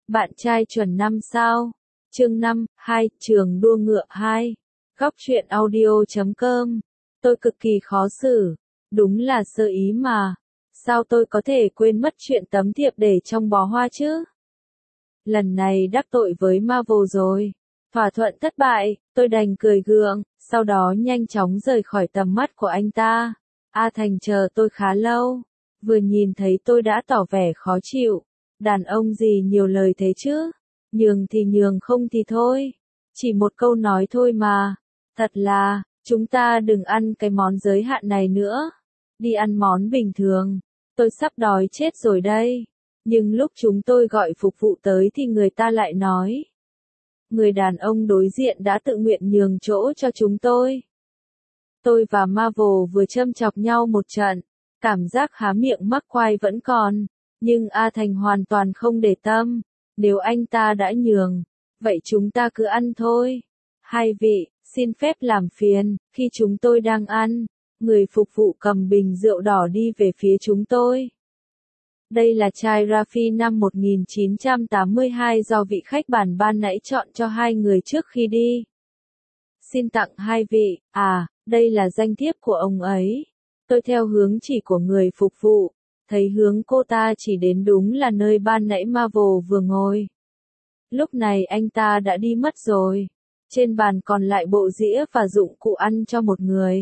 Bạn trai chuẩn 5 sao. Chương 5, 2, trường đua ngựa 2. Góc truyện audio.com. Tôi cực kỳ khó xử. Đúng là sơ ý mà. Sao tôi có thể quên mất chuyện tấm thiệp để trong bó hoa chứ? Lần này đắc tội với Marvel rồi. Thỏa thuận thất bại, tôi đành cười gượng, sau đó nhanh chóng rời khỏi tầm mắt của anh ta. A Thành chờ tôi khá lâu. Vừa nhìn thấy tôi đã tỏ vẻ khó chịu. Đàn ông gì nhiều lời thế chứ? Nhường thì nhường không thì thôi. Chỉ một câu nói thôi mà. Thật là, chúng ta đừng ăn cái món giới hạn này nữa. Đi ăn món bình thường. Tôi sắp đói chết rồi đây. Nhưng lúc chúng tôi gọi phục vụ tới thì người ta lại nói. Người đàn ông đối diện đã tự nguyện nhường chỗ cho chúng tôi. Tôi và Marvel vừa châm chọc nhau một trận. Cảm giác há miệng mắc quai vẫn còn. Nhưng A Thành hoàn toàn không để tâm. Nếu anh ta đã nhường, vậy chúng ta cứ ăn thôi. Hai vị, xin phép làm phiền, khi chúng tôi đang ăn, người phục vụ cầm bình rượu đỏ đi về phía chúng tôi. Đây là chai Raffi năm 1982 do vị khách bàn ban nãy chọn cho hai người trước khi đi. Xin tặng hai vị, đây là danh thiếp của ông ấy. Tôi theo hướng chỉ của người phục vụ. Thấy hướng cô ta chỉ đến đúng là nơi ban nãy Marvel vừa ngồi. Lúc này anh ta đã đi mất rồi. Trên bàn còn lại bộ dĩa và dụng cụ ăn cho một người.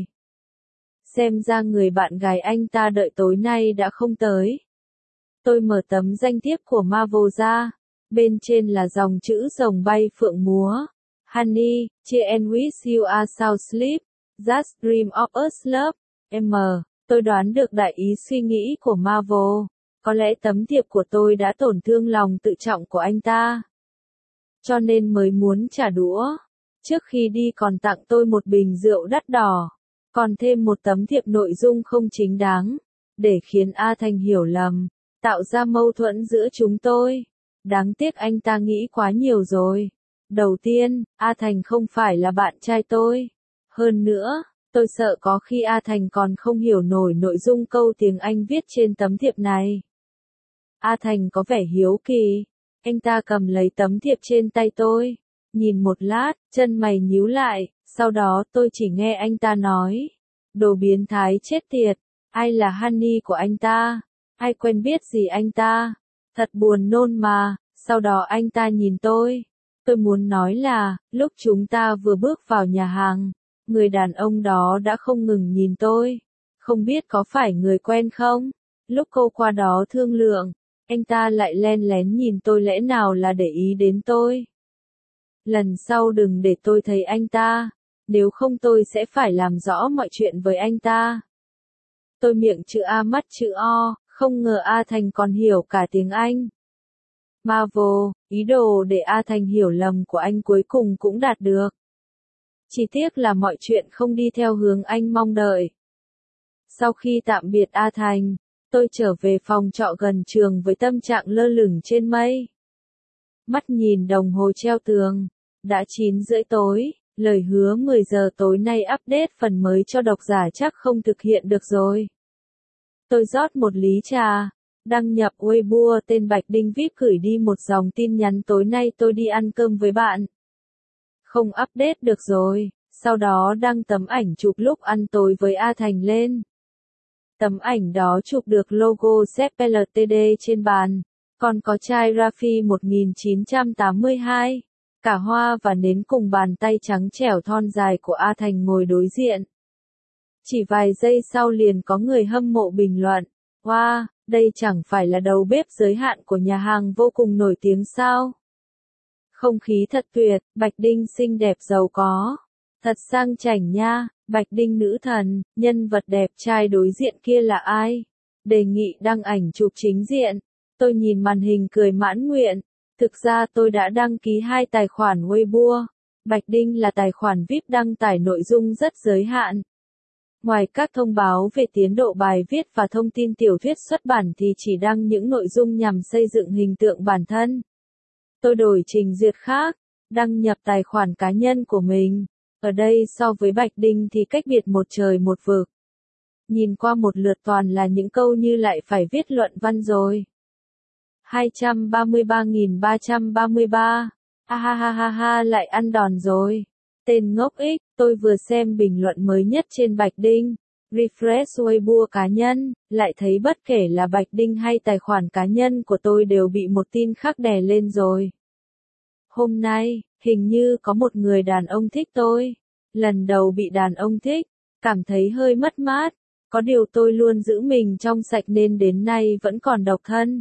Xem ra người bạn gái anh ta đợi tối nay đã không tới. Tôi mở tấm danh thiếp của Marvel ra. Bên trên là dòng chữ rồng bay phượng múa. Honey, cheer and wish you a sound sleep. Just dream of us love. M. Tôi đoán được đại ý suy nghĩ của Marvel. Có lẽ tấm thiệp của tôi đã tổn thương lòng tự trọng của anh ta. Cho nên mới muốn trả đũa. Trước khi đi còn tặng tôi một bình rượu đắt đỏ. Còn thêm một tấm thiệp nội dung không chính đáng. Để khiến A Thành hiểu lầm. Tạo ra mâu thuẫn giữa chúng tôi. Đáng tiếc anh ta nghĩ quá nhiều rồi. Đầu tiên, A Thành không phải là bạn trai tôi. Hơn nữa, tôi sợ có khi A Thành còn không hiểu nổi nội dung câu tiếng Anh viết trên tấm thiệp này. A Thành có vẻ hiếu kỳ. Anh ta cầm lấy tấm thiệp trên tay tôi. Nhìn một lát, chân mày nhíu lại. Sau đó tôi chỉ nghe anh ta nói. Đồ biến thái chết tiệt. Ai là Honey của anh ta? Ai quen biết gì anh ta? Thật buồn nôn mà. Sau đó anh ta nhìn tôi. Tôi muốn nói là, lúc chúng ta vừa bước vào nhà hàng. Người đàn ông đó đã không ngừng nhìn tôi. Không biết có phải người quen không? Lúc câu qua đó thương lượng, anh ta lại len lén nhìn tôi lẽ nào là để ý đến tôi. Lần sau đừng để tôi thấy anh ta. Nếu không tôi sẽ phải làm rõ mọi chuyện với anh ta. Tôi miệng chữ A mắt chữ O, không ngờ A Thành còn hiểu cả tiếng Anh. Marvel, ý đồ để A Thành hiểu lầm của anh cuối cùng cũng đạt được. Chỉ tiếc là mọi chuyện không đi theo hướng anh mong đợi. Sau khi tạm biệt A Thành, tôi trở về phòng trọ gần trường với tâm trạng lơ lửng trên mây. Mắt nhìn đồng hồ treo tường. Đã 9:30 tối, lời hứa 10 giờ tối nay update phần mới cho độc giả chắc không thực hiện được rồi. Tôi rót một ly trà. Đăng nhập Weibo tên Bạch Đinh VIP gửi đi một dòng tin nhắn tối nay tôi đi ăn cơm với bạn. Không update được rồi, sau đó đăng tấm ảnh chụp lúc ăn tối với A Thành lên. Tấm ảnh đó chụp được logo ZPLTD trên bàn, còn có chai Raffi 1982, cả hoa và nến cùng bàn tay trắng trẻo thon dài của A Thành ngồi đối diện. Chỉ vài giây sau liền có người hâm mộ bình luận, wow, đây chẳng phải là đầu bếp giới hạn của nhà hàng vô cùng nổi tiếng sao? Không khí thật tuyệt, Bạch Đinh xinh đẹp giàu có. Thật sang chảnh nha, Bạch Đinh nữ thần, nhân vật đẹp trai đối diện kia là ai? Đề nghị đăng ảnh chụp chính diện. Tôi nhìn màn hình cười mãn nguyện. Thực ra tôi đã đăng ký 2 tài khoản Weibo. Bạch Đinh là tài khoản VIP đăng tải nội dung rất giới hạn. Ngoài các thông báo về tiến độ bài viết và thông tin tiểu thuyết xuất bản thì chỉ đăng những nội dung nhằm xây dựng hình tượng bản thân. Tôi đổi trình duyệt khác, đăng nhập tài khoản cá nhân của mình. Ở đây so với Bạch Đinh thì cách biệt một trời một vực. Nhìn qua một lượt toàn là những câu như lại phải viết luận văn rồi. 233.333. Ha ha ha ha, lại ăn đòn rồi. Tên ngốc ích, tôi vừa xem bình luận mới nhất trên Bạch Đinh. Refresh Weibo cá nhân, lại thấy bất kể là Bạch Đinh hay tài khoản cá nhân của tôi đều bị một tin khác đè lên rồi. Hôm nay, hình như có một người đàn ông thích tôi. Lần đầu bị đàn ông thích, cảm thấy hơi mất mát. Có điều tôi luôn giữ mình trong sạch nên đến nay vẫn còn độc thân.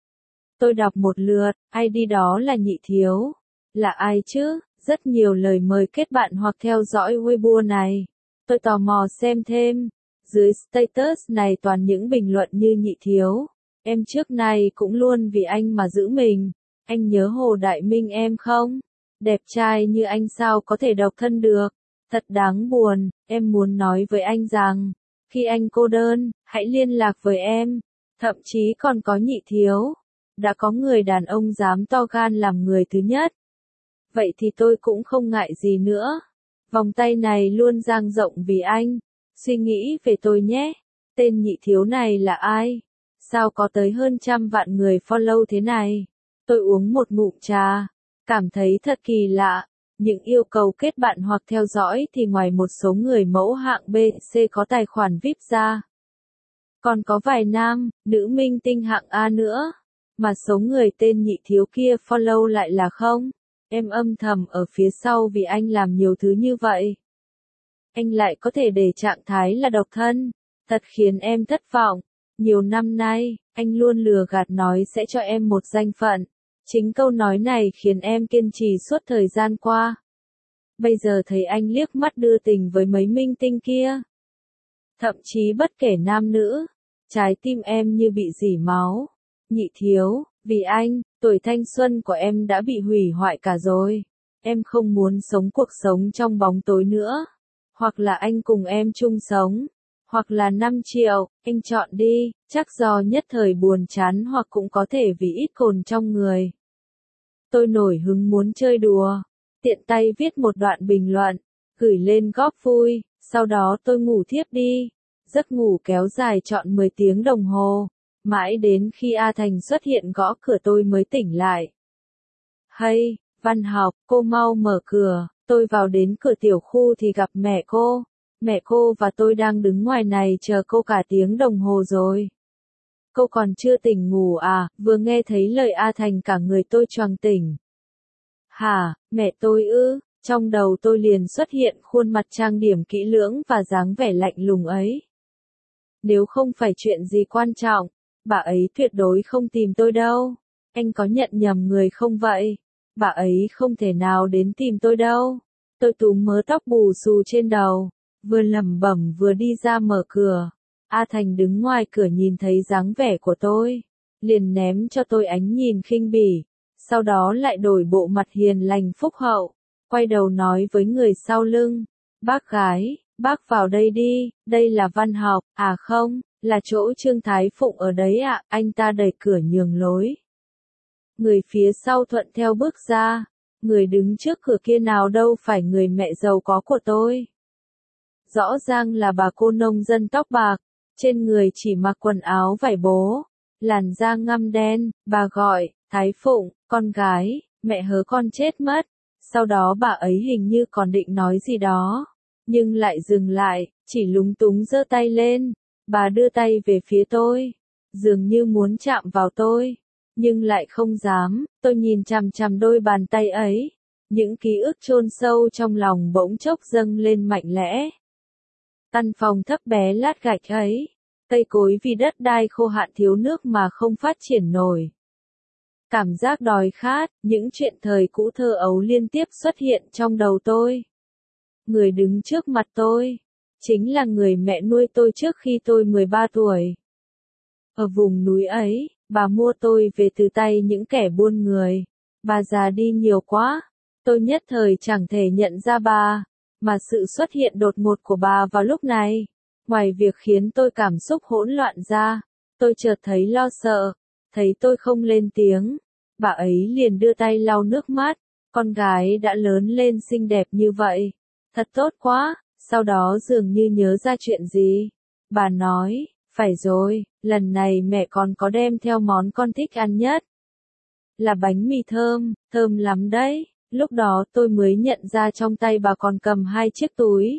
Tôi đọc một lượt, ID đó là Nhị Thiếu. Là ai chứ? Rất nhiều lời mời kết bạn hoặc theo dõi Weibo này. Tôi tò mò xem thêm. Dưới status này toàn những bình luận như Nhị Thiếu. Em trước này cũng luôn vì anh mà giữ mình. Anh nhớ Hồ Đại Minh em không? Đẹp trai như anh sao có thể độc thân được? Thật đáng buồn, em muốn nói với anh rằng, khi anh cô đơn, hãy liên lạc với em. Thậm chí còn có Nhị Thiếu. Đã có người đàn ông dám to gan làm người thứ nhất. Vậy thì tôi cũng không ngại gì nữa. Vòng tay này luôn dang rộng vì anh. Suy nghĩ về tôi nhé. Tên Nhị Thiếu này là ai? Sao có tới hơn 100 vạn người follow thế này? Tôi uống một ngụm trà. Cảm thấy thật kỳ lạ. Những yêu cầu kết bạn hoặc theo dõi thì ngoài một số người mẫu hạng B, C có tài khoản VIP ra. Còn có vài nam, nữ minh tinh hạng A nữa. Mà số người tên Nhị Thiếu kia follow lại là không. Em âm thầm ở phía sau vì anh làm nhiều thứ như vậy. Anh lại có thể để trạng thái là độc thân. Thật khiến em thất vọng. Nhiều năm nay, anh luôn lừa gạt nói sẽ cho em một danh phận. Chính câu nói này khiến em kiên trì suốt thời gian qua. Bây giờ thấy anh liếc mắt đưa tình với mấy minh tinh kia. Thậm chí bất kể nam nữ, trái tim em như bị rỉ máu. Nhị Thiếu, vì anh, tuổi thanh xuân của em đã bị hủy hoại cả rồi. Em không muốn sống cuộc sống trong bóng tối nữa. Hoặc là anh cùng em chung sống. Hoặc là 5 triệu, anh chọn đi, chắc do nhất thời buồn chán hoặc cũng có thể vì ít cồn trong người. Tôi nổi hứng muốn chơi đùa, tiện tay viết một đoạn bình luận, gửi lên góp vui, sau đó tôi ngủ thiếp đi. Giấc ngủ kéo dài trọn 10 tiếng đồng hồ, mãi đến khi A Thành xuất hiện gõ cửa tôi mới tỉnh lại. Hay, Văn Học, cô mau mở cửa. Tôi vào đến cửa tiểu khu thì gặp mẹ cô. Mẹ cô và tôi đang đứng ngoài này chờ cô cả tiếng đồng hồ rồi. Cô còn chưa tỉnh ngủ à? Vừa nghe thấy lời A Thành cả người tôi choàng tỉnh. Hả, mẹ tôi ư? Trong đầu tôi liền xuất hiện khuôn mặt trang điểm kỹ lưỡng và dáng vẻ lạnh lùng ấy. Nếu không phải chuyện gì quan trọng, bà ấy tuyệt đối không tìm tôi đâu. Anh có nhận nhầm người không vậy? Bà ấy không thể nào đến tìm tôi đâu. Tôi túm mớ tóc bù xù trên đầu, vừa lẩm bẩm vừa đi ra mở cửa. A Thành đứng ngoài cửa nhìn thấy dáng vẻ của tôi, liền ném cho tôi ánh nhìn khinh bỉ, sau đó lại đổi bộ mặt hiền lành phúc hậu, quay đầu nói với người sau lưng, bác gái, bác vào đây đi, đây là Văn Học, à không, là chỗ Trương Thái Phụng ở đấy ạ, anh ta đẩy cửa nhường lối. Người phía sau thuận theo bước ra, người đứng trước cửa kia nào đâu phải người mẹ giàu có của tôi. Rõ ràng là bà cô nông dân tóc bạc, trên người chỉ mặc quần áo vải bố, làn da ngăm đen, bà gọi, Thái Phụng, con gái, mẹ hớ con chết mất. Sau đó bà ấy hình như còn định nói gì đó, nhưng lại dừng lại, chỉ lúng túng giơ tay lên. Bà đưa tay về phía tôi, dường như muốn chạm vào tôi, nhưng lại không dám. Tôi nhìn chằm chằm đôi bàn tay ấy, những ký ức chôn sâu trong lòng bỗng chốc dâng lên mạnh lẽ. Căn phòng thấp bé lát gạch ấy, cây cối vì đất đai khô hạn thiếu nước mà không phát triển nổi. Cảm giác đói khát, những chuyện thời cũ thơ ấu liên tiếp xuất hiện trong đầu tôi. Người đứng trước mặt tôi, chính là người mẹ nuôi tôi trước khi tôi 13 tuổi. Ở vùng núi ấy, bà mua tôi về từ tay những kẻ buôn người. Bà già đi nhiều quá, tôi nhất thời chẳng thể nhận ra bà, mà sự xuất hiện đột ngột của bà vào lúc này, ngoài việc khiến tôi cảm xúc hỗn loạn ra, tôi chợt thấy lo sợ. Thấy tôi không lên tiếng, bà ấy liền đưa tay lau nước mắt. Con gái đã lớn lên xinh đẹp như vậy, thật tốt quá. Sau đó dường như nhớ ra chuyện gì, bà nói, phải rồi, lần này mẹ còn có đem theo món con thích ăn nhất. Là bánh mì thơm, thơm lắm đấy. Lúc đó tôi mới nhận ra trong tay bà còn cầm 2 chiếc túi.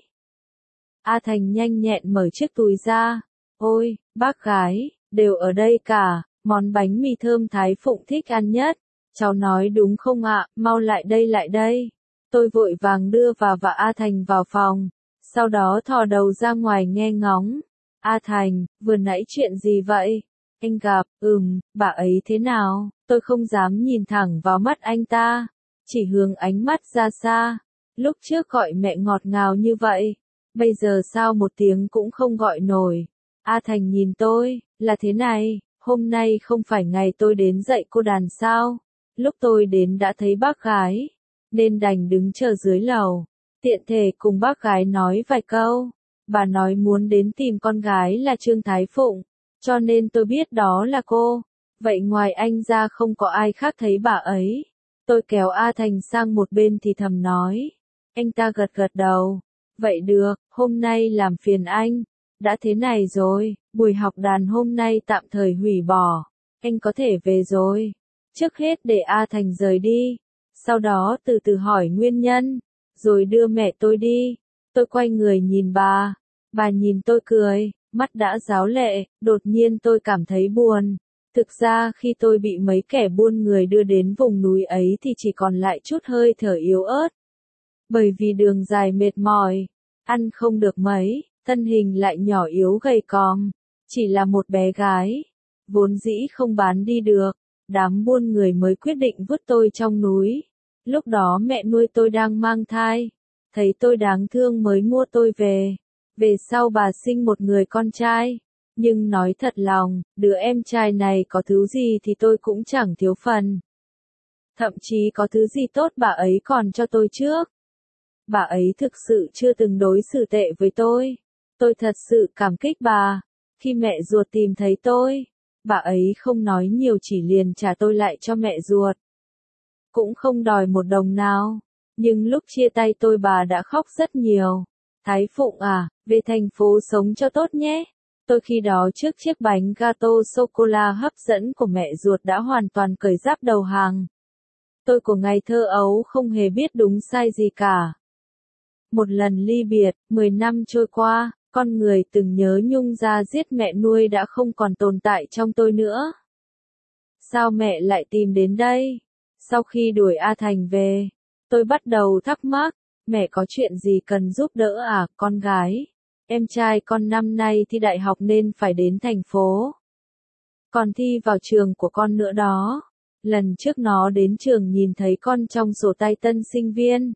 A Thành nhanh nhẹn mở chiếc túi ra. Ôi, bác gái, đều ở đây cả, món bánh mì thơm Thái Phụng thích ăn nhất. Cháu nói đúng không ạ, mau lại đây lại đây. Tôi vội vàng đưa và A Thành vào phòng, sau đó thò đầu ra ngoài nghe ngóng. A Thành, vừa nãy chuyện gì vậy? Anh gặp, bà ấy thế nào? Tôi không dám nhìn thẳng vào mắt anh ta, chỉ hướng ánh mắt ra xa. Lúc trước gọi mẹ ngọt ngào như vậy, bây giờ sao một tiếng cũng không gọi nổi. A Thành nhìn tôi, là thế này, hôm nay không phải ngày tôi đến dạy cô đàn sao? Lúc tôi đến đã thấy bác gái, nên đành đứng chờ dưới lầu, tiện thể cùng bác gái nói vài câu. Bà nói muốn đến tìm con gái là Trương Thái Phụng, cho nên tôi biết đó là cô. Vậy ngoài anh ra không có ai khác thấy bà ấy. Tôi kéo A Thành sang một bên thì thầm nói. Anh ta gật gật đầu. Vậy được, hôm nay làm phiền anh. Đã thế này rồi, buổi học đàn hôm nay tạm thời hủy bỏ. Anh có thể về rồi. Trước hết để A Thành rời đi. Sau đó từ từ hỏi nguyên nhân. Rồi đưa mẹ tôi đi. Tôi quay người nhìn bà. Bà nhìn tôi cười, mắt đã ráo lệ, đột nhiên tôi cảm thấy buồn. Thực ra khi tôi bị mấy kẻ buôn người đưa đến vùng núi ấy thì chỉ còn lại chút hơi thở yếu ớt. Bởi vì đường dài mệt mỏi, ăn không được mấy, thân hình lại nhỏ yếu gầy còm, chỉ là một bé gái, vốn dĩ không bán đi được, đám buôn người mới quyết định vứt tôi trong núi. Lúc đó mẹ nuôi tôi đang mang thai, thấy tôi đáng thương mới mua tôi về. Về sau bà sinh một người con trai, nhưng nói thật lòng, đứa em trai này có thứ gì thì tôi cũng chẳng thiếu phần. Thậm chí có thứ gì tốt bà ấy còn cho tôi trước. Bà ấy thực sự chưa từng đối xử tệ với tôi. Tôi thật sự cảm kích bà. Khi mẹ ruột tìm thấy tôi, bà ấy không nói nhiều chỉ liền trả tôi lại cho mẹ ruột. Cũng không đòi một đồng nào. Nhưng lúc chia tay tôi bà đã khóc rất nhiều. Thái Phụng à, về thành phố sống cho tốt nhé. Tôi khi đó trước chiếc bánh gato sô-cô-la hấp dẫn của mẹ ruột đã hoàn toàn cởi giáp đầu hàng. Tôi của ngày thơ ấu không hề biết đúng sai gì cả. Một lần ly biệt, 10 năm trôi qua, con người từng nhớ nhung ra giết mẹ nuôi đã không còn tồn tại trong tôi nữa. Sao mẹ lại tìm đến đây? Sau khi đuổi A Thành về, tôi bắt đầu thắc mắc, mẹ có chuyện gì cần giúp đỡ à, con gái? Em trai con năm nay thi đại học nên phải đến thành phố. Còn thi vào trường của con nữa đó. Lần trước nó đến trường nhìn thấy con trong sổ tay tân sinh viên.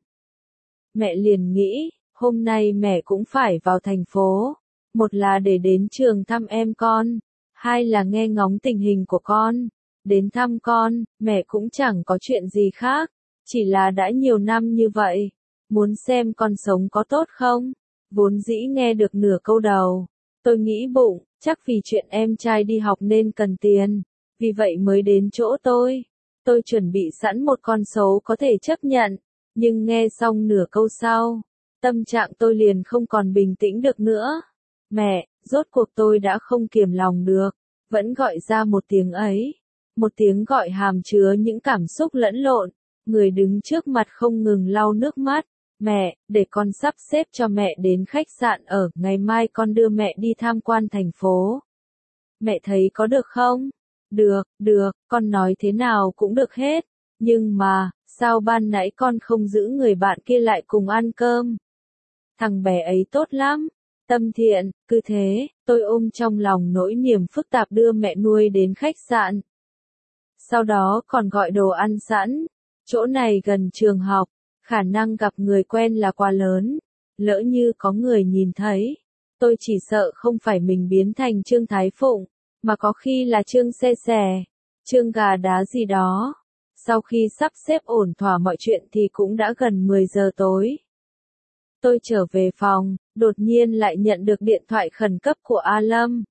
Mẹ liền nghĩ, hôm nay mẹ cũng phải vào thành phố. Một là để đến trường thăm em con. Hai là nghe ngóng tình hình của con. Đến thăm con, mẹ cũng chẳng có chuyện gì khác. Chỉ là đã nhiều năm như vậy. Muốn xem con sống có tốt không? Vốn dĩ nghe được nửa câu đầu. Tôi nghĩ bụng, chắc vì chuyện em trai đi học nên cần tiền. Vì vậy mới đến chỗ tôi. Tôi chuẩn bị sẵn một con số có thể chấp nhận. Nhưng nghe xong nửa câu sau, tâm trạng tôi liền không còn bình tĩnh được nữa. Mẹ, rốt cuộc tôi đã không kiềm lòng được. Vẫn gọi ra một tiếng ấy. Một tiếng gọi hàm chứa những cảm xúc lẫn lộn. Người đứng trước mặt không ngừng lau nước mắt. Mẹ, để con sắp xếp cho mẹ đến khách sạn ở, ngày mai con đưa mẹ đi tham quan thành phố. Mẹ thấy có được không? Được, con nói thế nào cũng được hết. Nhưng mà, sao ban nãy con không giữ người bạn kia lại cùng ăn cơm? Thằng bé ấy tốt lắm, tâm thiện, cứ thế, tôi ôm trong lòng nỗi niềm phức tạp đưa mẹ nuôi đến khách sạn. Sau đó còn gọi đồ ăn sẵn, chỗ này gần trường học. Khả năng gặp người quen là quá lớn, lỡ như có người nhìn thấy, tôi chỉ sợ không phải mình biến thành Trương Thái Phụng, mà có khi là Trương Xe Xè, Trương Gà Đá gì đó. Sau khi sắp xếp ổn thỏa mọi chuyện thì cũng đã gần 10 giờ tối. Tôi trở về phòng, đột nhiên lại nhận được điện thoại khẩn cấp của A Lâm.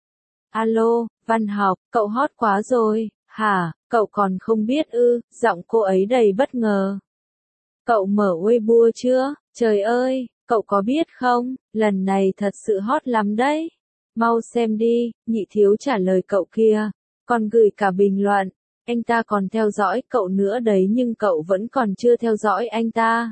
Alo, Văn Học, cậu hot quá rồi, hả, cậu còn không biết ư, giọng cô ấy đầy bất ngờ. Cậu mở Weibo chưa? Trời ơi, cậu có biết không, lần này thật sự hot lắm đấy. Mau xem đi, nhị thiếu trả lời cậu kia. Còn gửi cả bình luận. Anh ta còn theo dõi cậu nữa đấy nhưng cậu vẫn còn chưa theo dõi anh ta.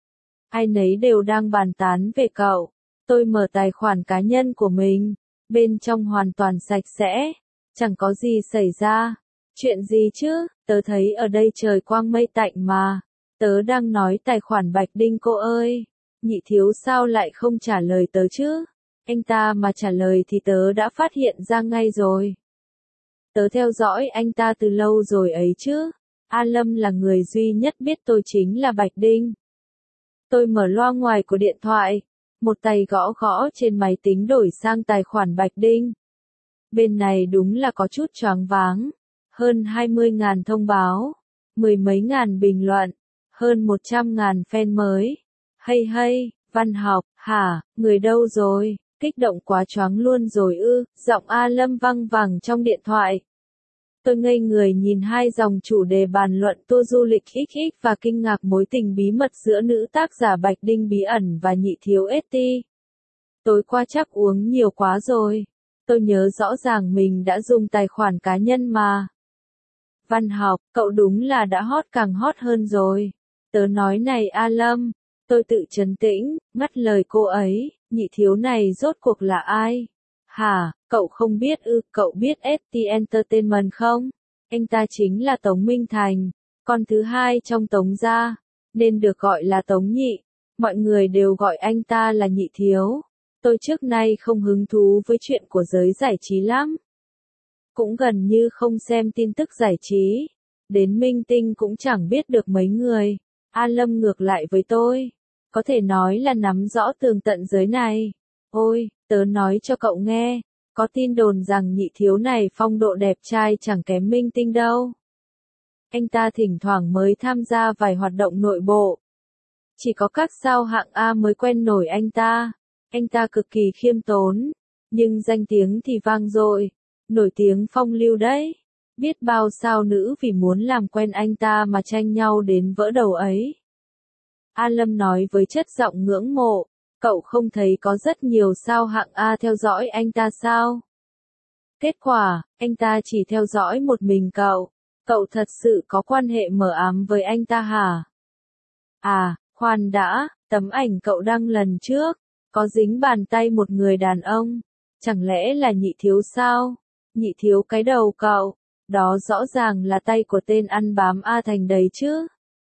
Ai nấy đều đang bàn tán về cậu. Tôi mở tài khoản cá nhân của mình. Bên trong hoàn toàn sạch sẽ. Chẳng có gì xảy ra. Chuyện gì chứ, tớ thấy ở đây trời quang mây tạnh mà. Tớ đang nói tài khoản Bạch Đinh cô ơi. Nhị thiếu sao lại không trả lời tớ chứ? Anh ta mà trả lời thì tớ đã phát hiện ra ngay rồi. Tớ theo dõi anh ta từ lâu rồi ấy chứ. A Lâm là người duy nhất biết tôi chính là Bạch Đinh. Tôi mở loa ngoài của điện thoại. Một tay gõ gõ trên máy tính đổi sang tài khoản Bạch Đinh. Bên này đúng là có chút choáng váng. Hơn 20.000 thông báo. Mười mấy ngàn bình luận. Hơn 100.000 fan mới. Hay hay, văn học, hả, người đâu rồi? Kích động quá choáng luôn rồi ư, giọng A Lâm vang vẳng trong điện thoại. Tôi ngây người nhìn hai dòng chủ đề bàn luận tour du lịch XX và kinh ngạc mối tình bí mật giữa nữ tác giả Bạch Đinh bí ẩn và nhị thiếu ST. Tối qua chắc uống nhiều quá rồi. Tôi nhớ rõ ràng mình đã dùng tài khoản cá nhân mà. Văn học, cậu đúng là đã hot càng hot hơn rồi. Tớ nói này A Lâm. Tôi tự trấn tĩnh, ngắt lời cô ấy, nhị thiếu này rốt cuộc là ai? Hả, cậu không biết ư, cậu biết ST Entertainment không? Anh ta chính là Tống Minh Thành, con thứ hai trong Tống gia, nên được gọi là Tống Nhị. Mọi người đều gọi anh ta là nhị thiếu. Tôi trước nay không hứng thú với chuyện của giới giải trí lắm. Cũng gần như không xem tin tức giải trí. Đến minh tinh cũng chẳng biết được mấy người. A Lâm ngược lại với tôi. Có thể nói là nắm rõ tường tận giới này. Ôi, tớ nói cho cậu nghe. Có tin đồn rằng nhị thiếu này phong độ đẹp trai chẳng kém minh tinh đâu. Anh ta thỉnh thoảng mới tham gia vài hoạt động nội bộ. Chỉ có các sao hạng A mới quen nổi anh ta. Anh ta cực kỳ khiêm tốn. Nhưng danh tiếng thì vang dội. Nổi tiếng phong lưu đấy. Biết bao sao nữ vì muốn làm quen anh ta mà tranh nhau đến vỡ đầu ấy. A Lâm nói với chất giọng ngưỡng mộ, cậu không thấy có rất nhiều sao hạng A theo dõi anh ta sao? Kết quả, anh ta chỉ theo dõi một mình cậu. Cậu thật sự có quan hệ mờ ám với anh ta hả? À, khoan đã, tấm ảnh cậu đăng lần trước, có dính bàn tay một người đàn ông. Chẳng lẽ là nhị thiếu sao? Nhị thiếu cái đầu cậu, đó rõ ràng là tay của tên ăn bám A Thành đấy chứ.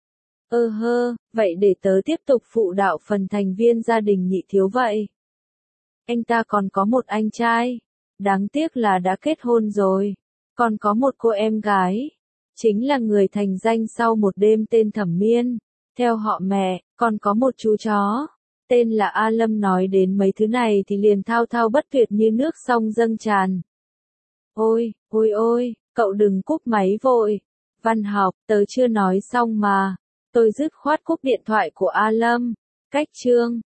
Vậy để tớ tiếp tục phụ đạo phần thành viên gia đình nhị thiếu vậy. Anh ta còn có một anh trai, đáng tiếc là đã kết hôn rồi, còn có một cô em gái, chính là người thành danh sau một đêm tên Thẩm Miên, theo họ mẹ, còn có một chú chó, tên là A Lâm. Nói đến mấy thứ này thì liền thao thao bất tuyệt như nước sông dâng tràn. Ôi, cậu đừng cúp máy vội. Văn học, tớ chưa nói xong mà. Tôi dứt khoát cúp điện thoại của A Lâm. Cách chương